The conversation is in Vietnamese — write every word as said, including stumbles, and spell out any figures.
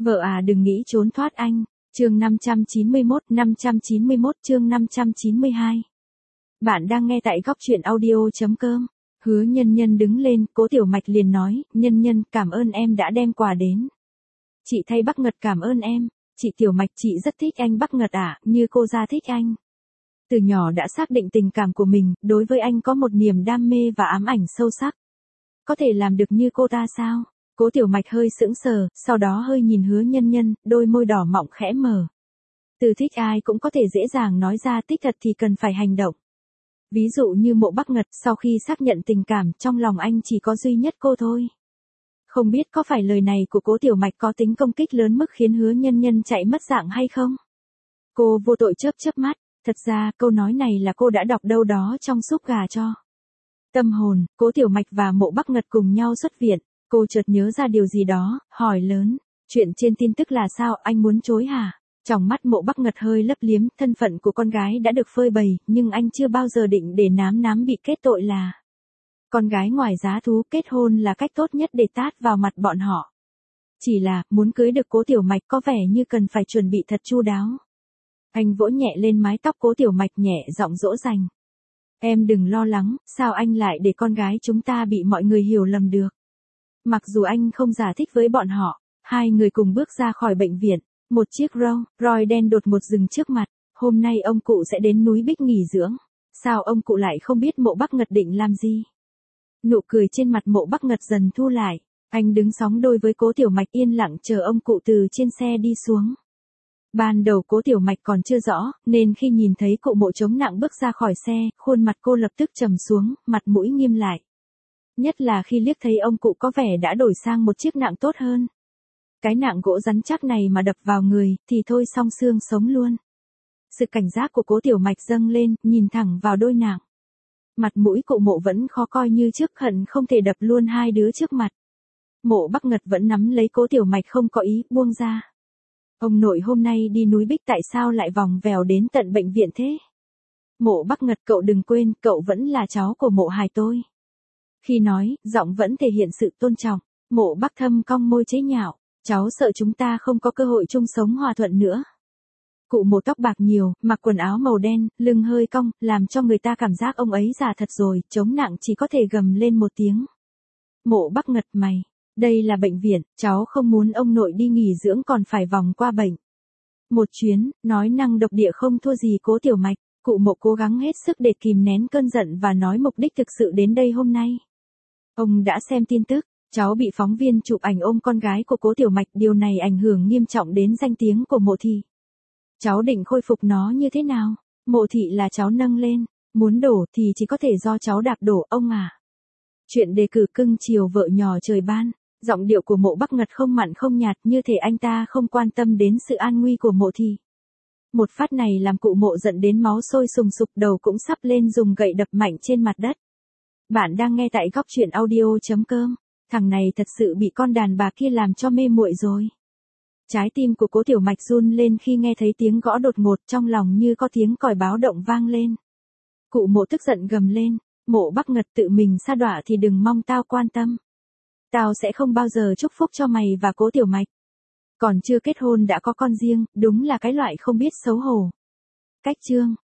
Vợ à đừng nghĩ trốn thoát anh. Chương năm trăm chín mươi mốt, năm trăm chín mươi mốt chương năm trăm chín mươi hai. Bạn đang nghe tại góc truyện audio.com. Hứa Nhân Nhân đứng lên, Cố Tiểu Mạch liền nói, Nhân Nhân cảm ơn em đã đem quà đến. Chị thay Bắc Ngật cảm ơn em. Chị Tiểu Mạch chị rất thích anh Bắc Ngật à, như cô ra thích anh. Từ nhỏ đã xác định tình cảm của mình, đối với anh có một niềm đam mê và ám ảnh sâu sắc. Có thể làm được như cô ta sao? Cố Tiểu Mạch hơi sững sờ, sau đó hơi nhìn Hứa Nhân Nhân, đôi môi đỏ mọng khẽ mở. Từ thích ai cũng có thể dễ dàng nói ra, thích thật thì cần phải hành động. Ví dụ như Mộ Bắc Ngật, sau khi xác nhận tình cảm, trong lòng anh chỉ có duy nhất cô thôi. Không biết có phải lời này của Cố Tiểu Mạch có tính công kích lớn mức khiến Hứa Nhân Nhân chạy mất dạng hay không? Cô vô tội chớp chớp mắt, thật ra câu nói này là cô đã đọc đâu đó trong súp gà cho. Tâm hồn, Cố Tiểu Mạch và Mộ Bắc Ngật cùng nhau xuất viện. Cô chợt nhớ ra điều gì đó, hỏi lớn, chuyện trên tin tức là sao, anh muốn chối hả? Trong mắt Mộ Bắc Ngật hơi lấp liếm, thân phận của con gái đã được phơi bày, nhưng anh chưa bao giờ định để nám nám bị kết tội là con gái ngoài giá thú, kết hôn là cách tốt nhất để tát vào mặt bọn họ. Chỉ là, muốn cưới được Cố Tiểu Mạch có vẻ như cần phải chuẩn bị thật chu đáo. Anh vỗ nhẹ lên mái tóc Cố Tiểu Mạch, nhẹ giọng dỗ dành. Em đừng lo lắng, sao anh lại để con gái chúng ta bị mọi người hiểu lầm được. Mặc dù anh không giải thích với bọn họ, hai người cùng bước ra khỏi bệnh viện, một chiếc Rolls Royce đen đột ngột dừng trước mặt, hôm nay ông cụ sẽ đến núi Bích nghỉ dưỡng, sao ông cụ lại không biết Mộ Bắc Ngật định làm gì? Nụ cười trên mặt Mộ Bắc Ngật dần thu lại, anh đứng sóng đôi với Cố Tiểu Mạch yên lặng chờ ông cụ từ trên xe đi xuống. Ban đầu Cố Tiểu Mạch còn chưa rõ, nên khi nhìn thấy cụ Mộ chống nặng bước ra khỏi xe, khuôn mặt cô lập tức trầm xuống, mặt mũi nghiêm lại. Nhất là khi liếc thấy ông cụ có vẻ đã đổi sang một chiếc nạng tốt hơn. Cái nạng gỗ rắn chắc này mà đập vào người, thì thôi xong xương sống luôn. Sự cảnh giác của Cố Tiểu Mạch dâng lên, nhìn thẳng vào đôi nạng. Mặt mũi cụ Mộ vẫn khó coi như trước, hận không thể đập luôn hai đứa trước mặt. Mộ Bắc Ngật vẫn nắm lấy Cố Tiểu Mạch không có ý, buông ra. Ông nội hôm nay đi núi Bích tại sao lại vòng vèo đến tận bệnh viện thế? Mộ Bắc Ngật, cậu đừng quên, cậu vẫn là cháu của Mộ Hài tôi. Khi nói, giọng vẫn thể hiện sự tôn trọng, Mộ Bắc Thâm cong môi chế nhạo, cháu sợ chúng ta không có cơ hội chung sống hòa thuận nữa. Cụ Mộ tóc bạc nhiều, mặc quần áo màu đen, lưng hơi cong, làm cho người ta cảm giác ông ấy già thật rồi, chống nặng chỉ có thể gầm lên một tiếng. Mộ Bắc Ngật, mày, đây là bệnh viện, cháu không muốn ông nội đi nghỉ dưỡng còn phải vòng qua bệnh. Một chuyến, nói năng độc địa không thua gì Cố Tiểu Mạch, cụ Mộ cố gắng hết sức để kìm nén cơn giận và nói mục đích thực sự đến đây hôm nay. Ông đã xem tin tức, cháu bị phóng viên chụp ảnh ôm con gái của Cố Tiểu Mạch, điều này ảnh hưởng nghiêm trọng đến danh tiếng của Mộ thị. Cháu định khôi phục nó như thế nào? Mộ thị là cháu nâng lên, muốn đổ thì chỉ có thể do cháu đạp đổ ông à. Chuyện đề cử cưng chiều vợ nhỏ trời ban, giọng điệu của Mộ Bắc Ngật không mặn không nhạt, như thể anh ta không quan tâm đến sự an nguy của Mộ thị. Một phát này làm cụ Mộ giận đến máu sôi sùng sục, đầu cũng sắp lên, dùng gậy đập mạnh trên mặt đất. Bạn đang nghe tại góc truyện audio.com. Thằng này thật sự bị con đàn bà kia làm cho mê muội rồi. Trái tim của Cố Tiểu Mạch run lên khi nghe thấy tiếng gõ đột ngột, trong lòng như có tiếng còi báo động vang lên. Cụ Mộ tức giận gầm lên, Mộ Bắc Ngật, tự mình sa đọa thì đừng mong tao quan tâm. Tao sẽ không bao giờ chúc phúc cho mày và Cố Tiểu Mạch. Còn chưa kết hôn đã có con riêng, đúng là cái loại không biết xấu hổ. Cách chương.